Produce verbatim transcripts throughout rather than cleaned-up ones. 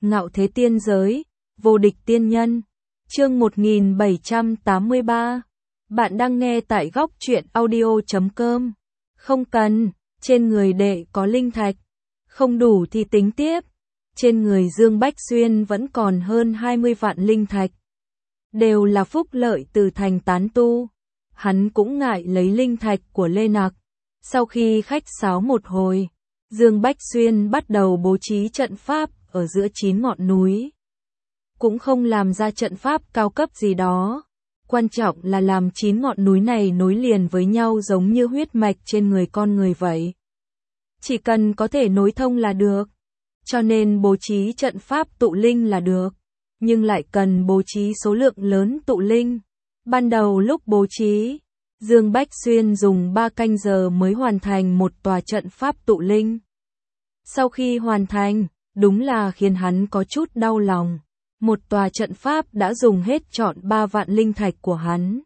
Ngạo thế tiên giới, vô địch tiên nhân. Chương một nghìn bảy trăm tám mươi ba. Bạn đang nghe tại góc truyện audio chấm com. Không cần, trên người đệ có linh thạch. Không đủ thì tính tiếp. Trên người Dương Bách Xuyên vẫn còn hơn hai mươi vạn linh thạch. Đều là phúc lợi từ thành tán tu. Hắn cũng ngại lấy linh thạch của Lê Nặc. Sau khi khách sáo một hồi, Dương Bách Xuyên bắt đầu bố trí trận pháp ở giữa chín ngọn núi. Cũng không làm ra trận pháp cao cấp gì đó. Quan trọng là làm chín ngọn núi này nối liền với nhau giống như huyết mạch trên người con người vậy. Chỉ cần có thể nối thông là được. Cho nên bố trí trận pháp tụ linh là được. Nhưng lại cần bố trí số lượng lớn tụ linh. Ban đầu lúc bố trí, Dương Bách Xuyên dùng ba canh giờ mới hoàn thành một tòa trận pháp tụ linh. Sau khi hoàn thành, đúng là khiến hắn có chút đau lòng. Một tòa trận pháp đã dùng hết trọn ba vạn linh thạch của hắn.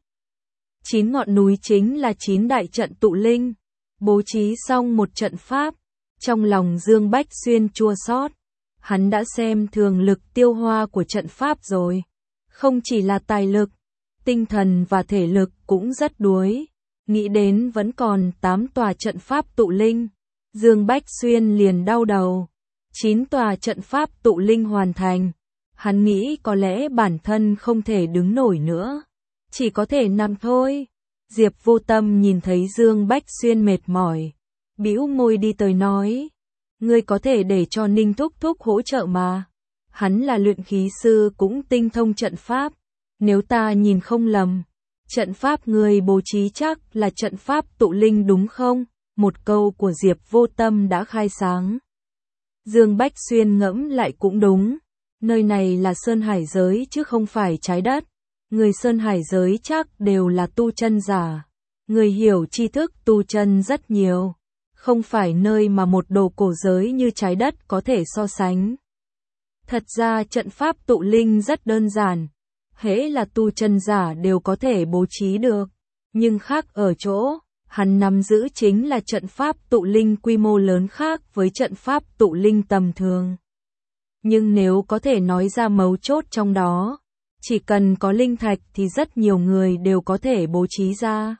Chín ngọn núi chính là chín đại trận tụ linh. Bố trí xong một trận pháp, trong lòng Dương Bách Xuyên chua xót. Hắn đã xem thường lực tiêu hoa của trận pháp rồi. Không chỉ là tài lực, tinh thần và thể lực cũng rất đuối. Nghĩ đến vẫn còn tám tòa trận pháp tụ linh. Dương Bách Xuyên liền đau đầu. chín tòa trận pháp tụ linh hoàn thành. Hắn nghĩ có lẽ bản thân không thể đứng nổi nữa. Chỉ có thể nằm thôi. Diệp Vô Tâm nhìn thấy Dương Bách Xuyên mệt mỏi. Bĩu môi đi tới nói. Ngươi có thể để cho Ninh Thúc Thúc hỗ trợ mà. Hắn là luyện khí sư cũng tinh thông trận pháp. Nếu ta nhìn không lầm, trận pháp ngươi bố trí chắc là trận pháp tụ linh đúng không? Một câu của Diệp Vô Tâm đã khai sáng. Dương Bách Xuyên ngẫm lại cũng đúng. Nơi này là Sơn Hải giới chứ không phải trái đất. Người Sơn Hải giới chắc đều là tu chân giả. Người hiểu tri thức tu chân rất nhiều. Không phải nơi mà một đồ cổ giới như trái đất có thể so sánh. Thật ra trận pháp tụ linh rất đơn giản. Hễ là tu chân giả đều có thể bố trí được. Nhưng khác ở chỗ, hắn nắm giữ chính là trận pháp tụ linh quy mô lớn khác với trận pháp tụ linh tầm thường. Nhưng nếu có thể nói ra mấu chốt trong đó, chỉ cần có linh thạch thì rất nhiều người đều có thể bố trí ra.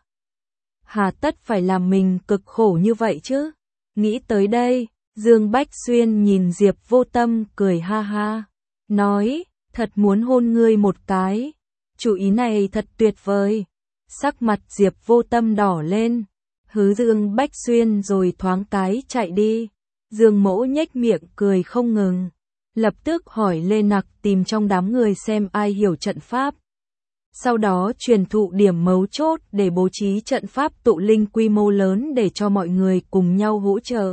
Hà tất phải làm mình cực khổ như vậy chứ? Nghĩ tới đây, Dương Bách Xuyên nhìn Diệp Vô Tâm cười ha ha. Nói, thật muốn hôn ngươi một cái. Chủ ý này thật tuyệt vời. Sắc mặt Diệp Vô Tâm đỏ lên. Hứ Dương Bách Xuyên rồi thoáng cái chạy đi. Dương Mỗ nhếch miệng cười không ngừng. Lập tức hỏi Lê Nặc tìm trong đám người xem ai hiểu trận pháp. Sau đó truyền thụ điểm mấu chốt để bố trí trận pháp tụ linh quy mô lớn để cho mọi người cùng nhau hỗ trợ.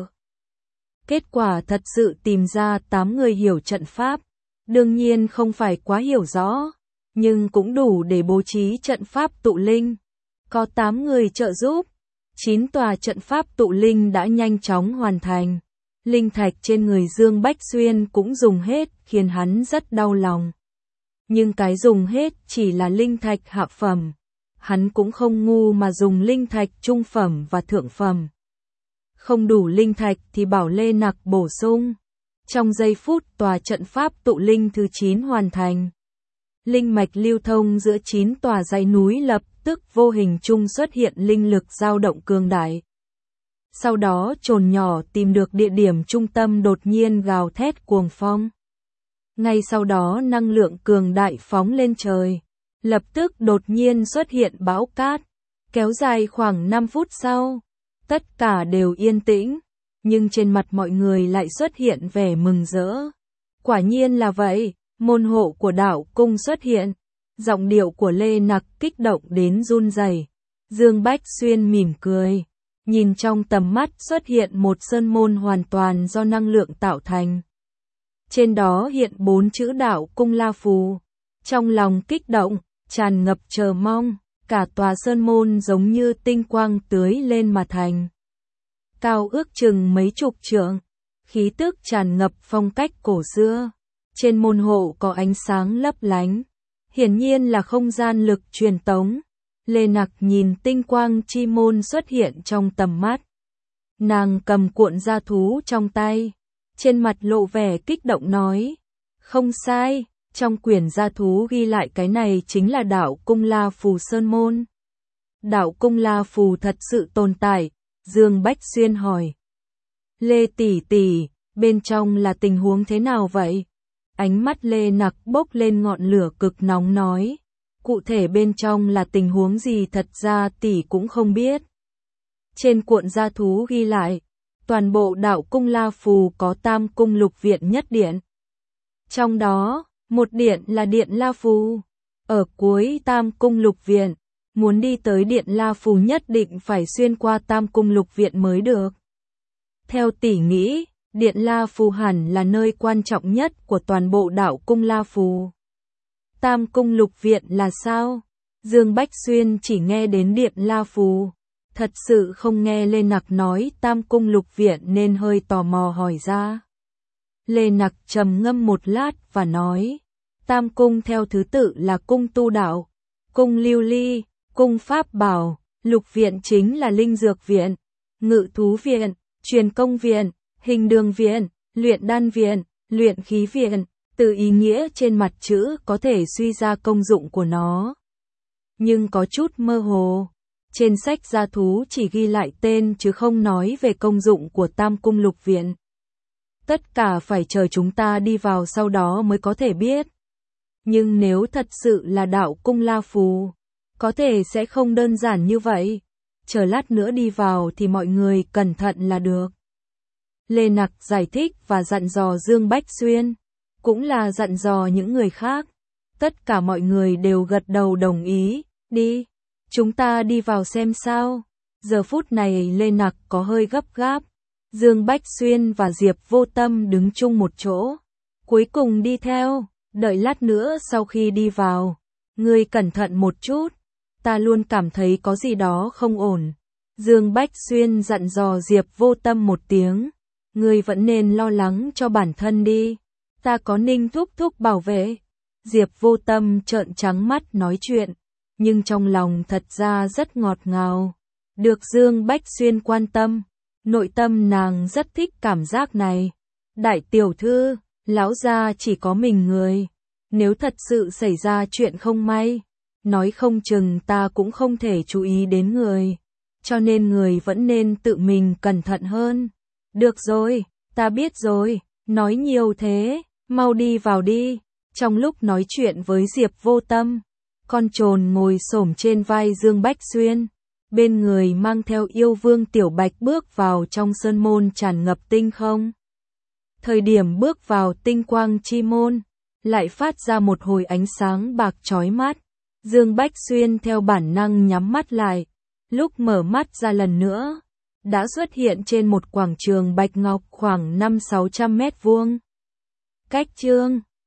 Kết quả thật sự tìm ra tám người hiểu trận pháp. Đương nhiên không phải quá hiểu rõ, nhưng cũng đủ để bố trí trận pháp tụ linh. Có tám người trợ giúp, chín tòa trận pháp tụ linh đã nhanh chóng hoàn thành. Linh thạch trên người Dương Bách Xuyên cũng dùng hết, khiến hắn rất đau lòng. Nhưng cái dùng hết chỉ là linh thạch hạ phẩm. Hắn cũng không ngu mà dùng linh thạch trung phẩm và thượng phẩm. Không đủ linh thạch thì bảo Lê Nặc bổ sung. Trong giây phút tòa trận pháp tụ linh thứ chín hoàn thành. Linh mạch lưu thông giữa chín tòa dãy núi lập tức vô hình chung xuất hiện linh lực dao động cường đại. Sau đó chồn nhỏ tìm được địa điểm trung tâm đột nhiên gào thét cuồng phong. Ngay sau đó năng lượng cường đại phóng lên trời. Lập tức đột nhiên xuất hiện bão cát. Kéo dài khoảng năm phút sau. Tất cả đều yên tĩnh. Nhưng trên mặt mọi người lại xuất hiện vẻ mừng rỡ. Quả nhiên là vậy. Môn hộ của đạo cung xuất hiện. Giọng điệu của Lê Nặc kích động đến run rẩy. Dương Bách Xuyên mỉm cười. Nhìn trong tầm mắt xuất hiện một sơn môn hoàn toàn do năng lượng tạo thành. Trên đó hiện bốn chữ đạo cung La Phù. Trong lòng kích động, tràn ngập chờ mong, cả tòa sơn môn giống như tinh quang tưới lên mà thành. Cao ước chừng mấy chục trượng, khí tức tràn ngập phong cách cổ xưa. Trên môn hộ có ánh sáng lấp lánh, hiển nhiên là không gian lực truyền tống. Lê Nặc nhìn tinh quang chi môn xuất hiện trong tầm mắt. Nàng cầm cuộn gia thú trong tay, trên mặt lộ vẻ kích động nói. Không sai, trong quyển gia thú ghi lại cái này chính là đạo cung La Phù Sơn Môn. Đạo cung La Phù thật sự tồn tại, Dương Bách Xuyên hỏi. Lê tỷ tỷ, bên trong là tình huống thế nào vậy? Ánh mắt Lê Nặc bốc lên ngọn lửa cực nóng nói. Cụ thể bên trong là tình huống gì thật ra tỷ cũng không biết. Trên cuộn gia thú ghi lại, toàn bộ đạo cung La Phù có tam cung lục viện nhất điện. Trong đó, một điện là điện La Phù. Ở cuối tam cung lục viện, muốn đi tới điện La Phù nhất định phải xuyên qua tam cung lục viện mới được. Theo tỷ nghĩ, điện La Phù hẳn là nơi quan trọng nhất của toàn bộ đạo cung La Phù. Tam cung lục viện là sao? Dương Bách Xuyên chỉ nghe đến điện La Phù, thật sự không nghe Lê Nặc nói tam cung lục viện nên hơi tò mò hỏi ra. Lê Nặc trầm ngâm một lát và nói, tam cung theo thứ tự là cung tu đạo, cung lưu ly, cung pháp bảo, lục viện chính là linh dược viện, ngự thú viện, truyền công viện, hình đường viện, luyện đan viện, luyện khí viện, từ ý nghĩa trên mặt chữ có thể suy ra công dụng của nó. Nhưng có chút mơ hồ, trên sách gia thú chỉ ghi lại tên chứ không nói về công dụng của tam cung lục viện. Tất cả phải chờ chúng ta đi vào sau đó mới có thể biết. Nhưng nếu thật sự là đạo cung La Phù, có thể sẽ không đơn giản như vậy. Chờ lát nữa đi vào thì mọi người cẩn thận là được. Lê Nặc giải thích và dặn dò Dương Bách Xuyên, cũng là dặn dò những người khác. Tất cả mọi người đều gật đầu đồng ý, đi, chúng ta đi vào xem sao. Giờ phút này Lê Nặc có hơi gấp gáp. Dương Bách Xuyên và Diệp Vô Tâm đứng chung một chỗ, cuối cùng đi theo, đợi lát nữa sau khi đi vào. Ngươi cẩn thận một chút, ta luôn cảm thấy có gì đó không ổn. Dương Bách Xuyên dặn dò Diệp Vô Tâm một tiếng, ngươi vẫn nên lo lắng cho bản thân đi, ta có Ninh thúc thúc bảo vệ. Diệp Vô Tâm trợn trắng mắt nói chuyện, nhưng trong lòng thật ra rất ngọt ngào. Được Dương Bách Xuyên quan tâm, nội tâm nàng rất thích cảm giác này. Đại tiểu thư, lão gia chỉ có mình người, nếu thật sự xảy ra chuyện không may, nói không chừng ta cũng không thể chú ý đến người, cho nên người vẫn nên tự mình cẩn thận hơn. Được rồi, ta biết rồi, nói nhiều thế, mau đi vào đi. Trong lúc nói chuyện với Diệp Vô Tâm, con trồn ngồi xổm trên vai Dương Bách Xuyên, bên người mang theo yêu vương Tiểu Bạch bước vào trong sơn môn tràn ngập tinh không. Thời điểm bước vào tinh quang chi môn, lại phát ra một hồi ánh sáng bạc chói mắt. Dương Bách Xuyên theo bản năng nhắm mắt lại, lúc mở mắt ra lần nữa, đã xuất hiện trên một quảng trường bạch ngọc khoảng năm sáu trăm mét vuông. Cách chương